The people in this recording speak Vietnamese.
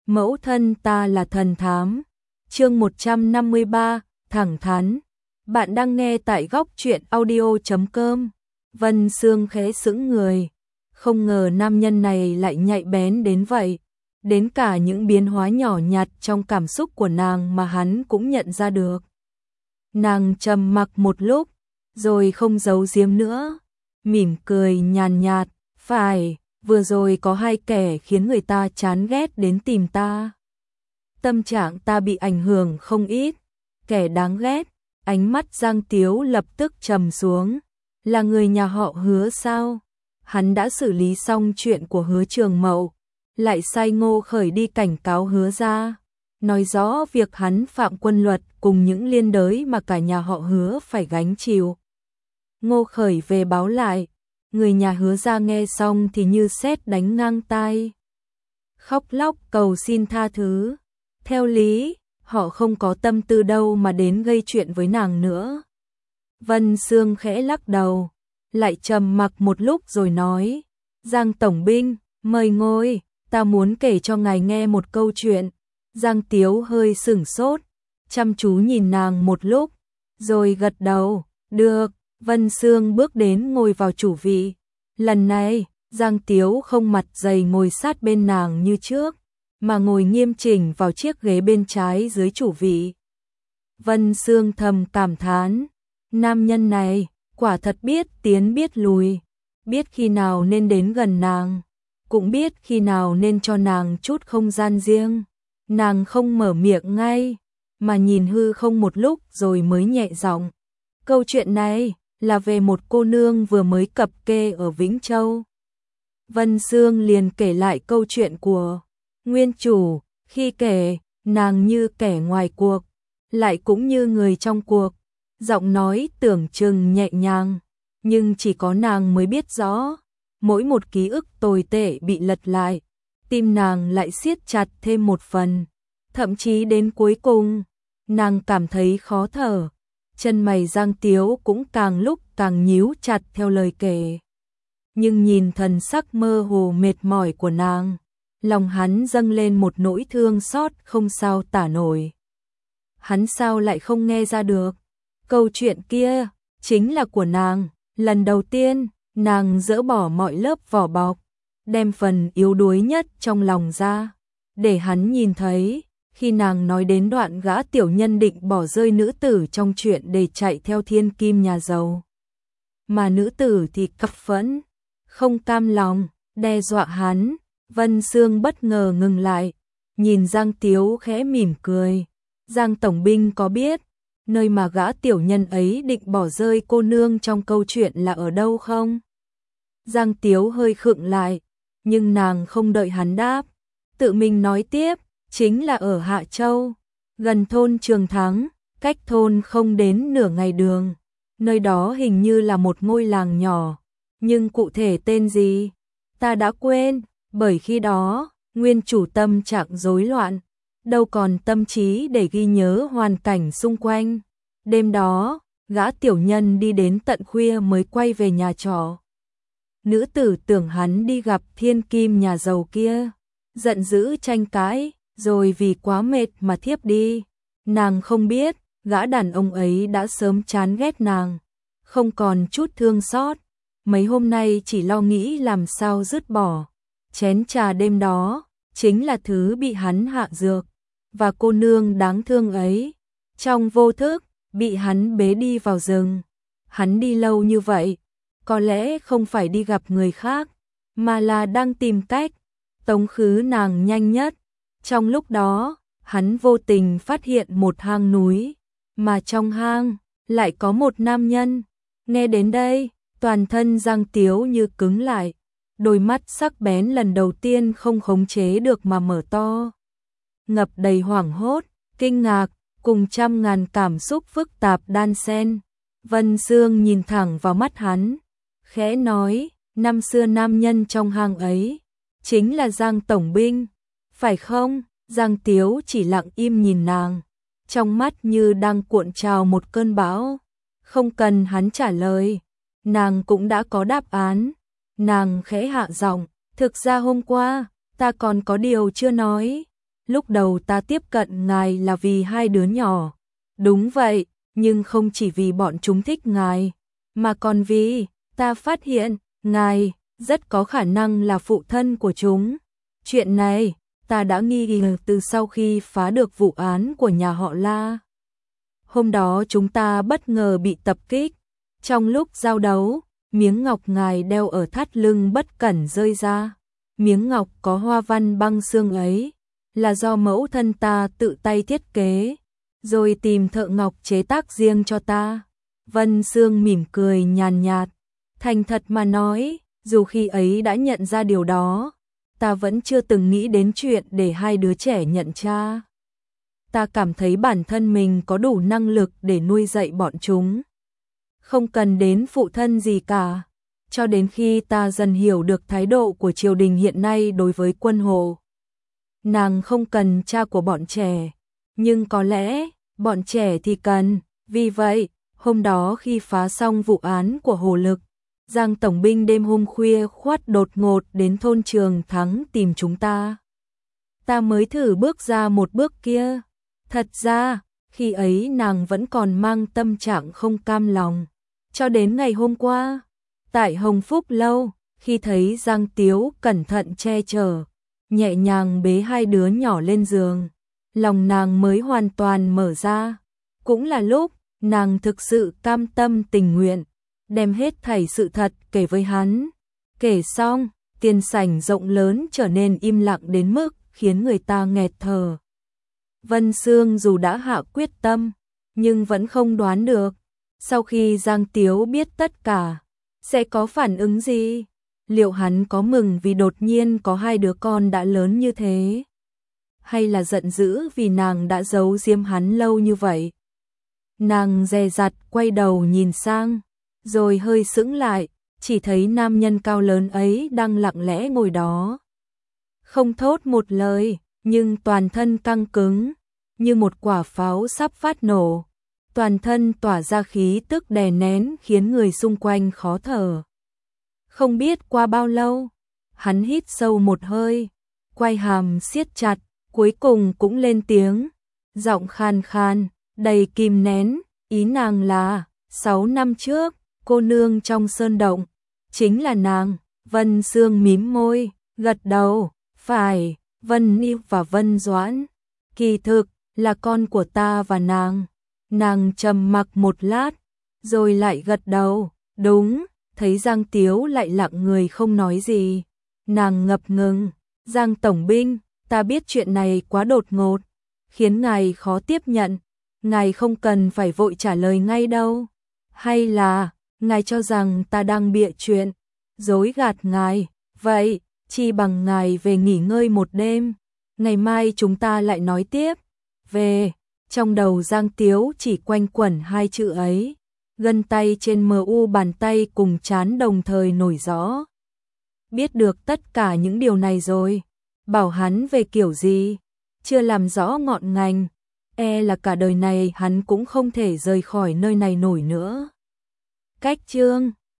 Mẫu thân ta là thần thám. Chương 153, thẳng thắn. Bạn đang nghe tại góc truyện audio.com. Vân Sương khẽ sững người. Không ngờ nam nhân này lại nhạy bén đến vậy. Đến cả những biến hóa nhỏ nhặt trong cảm xúc của nàng mà hắn cũng nhận ra được. Nàng trầm mặc một lúc, rồi không giấu giếm nữa. Mỉm cười nhàn nhạt, phải, vừa rồi có hai kẻ khiến người ta chán ghét đến tìm ta. Tâm trạng ta bị ảnh hưởng không ít, kẻ đáng ghét. Ánh mắt Giang Tiếu lập tức trầm xuống. Là người nhà họ Hứa sao? Hắn đã xử lý xong chuyện của Hứa Trường Mậu, lại sai Ngô Khởi đi cảnh cáo Hứa gia, nói rõ việc hắn phạm quân luật cùng những liên đới mà cả nhà họ Hứa phải gánh chịu. Ngô Khởi về báo lại, người nhà Hứa gia nghe xong thì như sét đánh ngang tai. Khóc lóc cầu xin tha thứ. Theo lý, họ không có tâm tư đâu mà đến gây chuyện với nàng nữa. Vân Sương khẽ lắc đầu, lại trầm mặc một lúc rồi nói, Giang Tổng binh, mời ngồi, ta muốn kể cho ngài nghe một câu chuyện. Giang Tiếu hơi sửng sốt, chăm chú nhìn nàng một lúc, rồi gật đầu, được. Vân Sương bước đến ngồi vào chủ vị. Lần này, Giang Tiếu không mặt dày ngồi sát bên nàng như trước, mà ngồi nghiêm chỉnh vào chiếc ghế bên trái dưới chủ vị. Vân Sương thầm cảm thán, nam nhân này, quả thật biết tiến biết lùi, biết khi nào nên đến gần nàng, cũng biết khi nào nên cho nàng chút không gian riêng. Nàng không mở miệng ngay, mà nhìn hư không một lúc rồi mới nhẹ giọng. Câu chuyện này là về một cô nương vừa mới cập kê ở Vĩnh Châu. Vân Sương liền kể lại câu chuyện của nguyên chủ, khi kể, nàng như kẻ ngoài cuộc, lại cũng như người trong cuộc. Giọng nói tưởng chừng nhẹ nhàng, nhưng chỉ có nàng mới biết rõ. Mỗi một ký ức tồi tệ bị lật lại, tim nàng lại siết chặt thêm một phần. Thậm chí đến cuối cùng, nàng cảm thấy khó thở. Chân mày Giang Tiếu cũng càng lúc càng nhíu chặt theo lời kể. Nhưng nhìn thần sắc mơ hồ mệt mỏi của nàng, lòng hắn dâng lên một nỗi thương xót không sao tả nổi. Hắn sao lại không nghe ra được? Câu chuyện kia chính là của nàng. Lần đầu tiên, nàng dỡ bỏ mọi lớp vỏ bọc, đem phần yếu đuối nhất trong lòng ra, để hắn nhìn thấy. Khi nàng nói đến đoạn gã tiểu nhân định bỏ rơi nữ tử trong chuyện để chạy theo thiên kim nhà giàu, mà nữ tử thì căm phẫn, không cam lòng, đe dọa hắn. Vân Sương bất ngờ ngừng lại, nhìn Giang Tiếu khẽ mỉm cười. Giang Tổng binh có biết nơi mà gã tiểu nhân ấy định bỏ rơi cô nương trong câu chuyện là ở đâu không? Giang Tiếu hơi khựng lại, nhưng nàng không đợi hắn đáp, tự mình nói tiếp, chính là ở Hạ Châu, gần thôn Trường Thắng, cách thôn không đến nửa ngày đường. Nơi đó hình như là một ngôi làng nhỏ, nhưng cụ thể tên gì ta đã quên, bởi khi đó nguyên chủ tâm trạng rối loạn, đâu còn tâm trí để ghi nhớ hoàn cảnh xung quanh. Đêm đó, gã tiểu nhân đi đến tận khuya mới quay về nhà trọ. Nữ tử tưởng hắn đi gặp thiên kim nhà giàu kia, giận dữ tranh cãi, rồi vì quá mệt mà thiếp đi. Nàng không biết, gã đàn ông ấy đã sớm chán ghét nàng, không còn chút thương xót. Mấy hôm nay chỉ lo nghĩ làm sao dứt bỏ. Chén trà đêm đó chính là thứ bị hắn hạ dược, và cô nương đáng thương ấy, trong vô thức, bị hắn bế đi vào rừng. Hắn đi lâu như vậy, có lẽ không phải đi gặp người khác, mà là đang tìm cách tống khứ nàng nhanh nhất. Trong lúc đó, hắn vô tình phát hiện một hang núi, mà trong hang lại có một nam nhân. Nghe đến đây, toàn thân Giang Tiếu như cứng lại, đôi mắt sắc bén lần đầu tiên không khống chế được mà mở to, ngập đầy hoảng hốt, kinh ngạc, cùng trăm ngàn cảm xúc phức tạp đan xen. Vân Sương nhìn thẳng vào mắt hắn, khẽ nói, năm xưa nam nhân trong hang ấy chính là Giang Tổng binh, phải không? Giang Tiếu chỉ lặng im nhìn nàng, trong mắt như đang cuộn trào một cơn bão. Không cần hắn trả lời, nàng cũng đã có đáp án. Nàng khẽ hạ giọng, thực ra hôm qua ta còn có điều chưa nói. lúc đầu ta tiếp cận ngài là vì hai đứa nhỏ. Đúng vậy, nhưng không chỉ vì bọn chúng thích ngài, mà còn vì ta phát hiện ngài rất có khả năng là phụ thân của chúng. Chuyện này ta đã nghi ngờ từ sau khi phá được vụ án của nhà họ La. Hôm đó chúng ta bất ngờ bị tập kích. Trong lúc giao đấu, miếng ngọc ngài đeo ở thắt lưng bất cẩn rơi ra. Miếng ngọc có hoa văn băng xương ấy là do mẫu thân ta tự tay thiết kế, rồi tìm thợ ngọc chế tác riêng cho ta. Vân Sương mỉm cười nhàn nhạt, thành thật mà nói, dù khi ấy đã nhận ra điều đó, ta vẫn chưa từng nghĩ đến chuyện để hai đứa trẻ nhận cha. Ta cảm thấy bản thân mình có đủ năng lực để nuôi dạy bọn chúng. Không cần đến phụ thân gì cả. Cho đến khi ta dần hiểu được thái độ của triều đình hiện nay đối với quân Hồ. Nàng không cần cha của bọn trẻ, nhưng có lẽ bọn trẻ thì cần. Vì vậy, hôm đó khi phá xong vụ án của Hồ Lực, Giang tổng binh đêm hôm khuya khoắt đột ngột đến thôn Trường Thắng tìm chúng ta. Ta mới thử bước ra một bước kia. Thật ra, khi ấy nàng vẫn còn mang tâm trạng không cam lòng. Cho đến ngày hôm qua, tại Hồng Phúc Lâu, khi thấy Giang Tiếu cẩn thận che chở, nhẹ nhàng bế hai đứa nhỏ lên giường, lòng nàng mới hoàn toàn mở ra. Cũng là lúc nàng thực sự cam tâm tình nguyện, đem hết thảy sự thật kể với hắn. Kể xong, tiền sảnh rộng lớn trở nên im lặng đến mức khiến người ta nghẹt thở. Vân Sương dù đã hạ quyết tâm, nhưng vẫn không đoán được, sau khi Giang Tiếu biết tất cả, sẽ có phản ứng gì? Liệu hắn có mừng vì đột nhiên có hai đứa con đã lớn như thế? Hay là giận dữ vì nàng đã giấu giếm hắn lâu như vậy? Nàng dè dặt quay đầu nhìn sang, rồi hơi sững lại, chỉ thấy nam nhân cao lớn ấy đang lặng lẽ ngồi đó. Không thốt một lời, nhưng toàn thân căng cứng, như một quả pháo sắp phát nổ. Toàn thân tỏa ra khí tức đè nén khiến người xung quanh khó thở. Không biết qua bao lâu, hắn hít sâu một hơi, quay hàm siết chặt, cuối cùng cũng lên tiếng, giọng khan khan, đầy kìm nén, ý nàng là, 6 năm trước, cô nương trong sơn động, chính là nàng. Vân Sương mím môi, gật đầu, phải, Vân Ni và Vân Doãn, kỳ thực, là con của ta và nàng. Nàng trầm mặc một lát, rồi lại gật đầu, đúng. Thấy Giang Tiếu lại lặng người không nói gì, nàng ngập ngừng, Giang tổng binh, ta biết chuyện này quá đột ngột, khiến ngài khó tiếp nhận, ngài không cần phải vội trả lời ngay đâu. Hay là, ngài cho rằng ta đang bịa chuyện, dối gạt ngài, vậy, chi bằng ngài về nghỉ ngơi một đêm, ngày mai chúng ta lại nói tiếp. Về, trong đầu Giang Tiếu chỉ quanh quẩn hai chữ ấy. Gân tay trên mu bàn tay cùng trán đồng thời nổi rõ. Biết được tất cả những điều này rồi, bảo hắn về kiểu gì, chưa làm rõ ngọn ngành, e là cả đời này hắn cũng không thể rời khỏi nơi này nổi nữa. Cách chương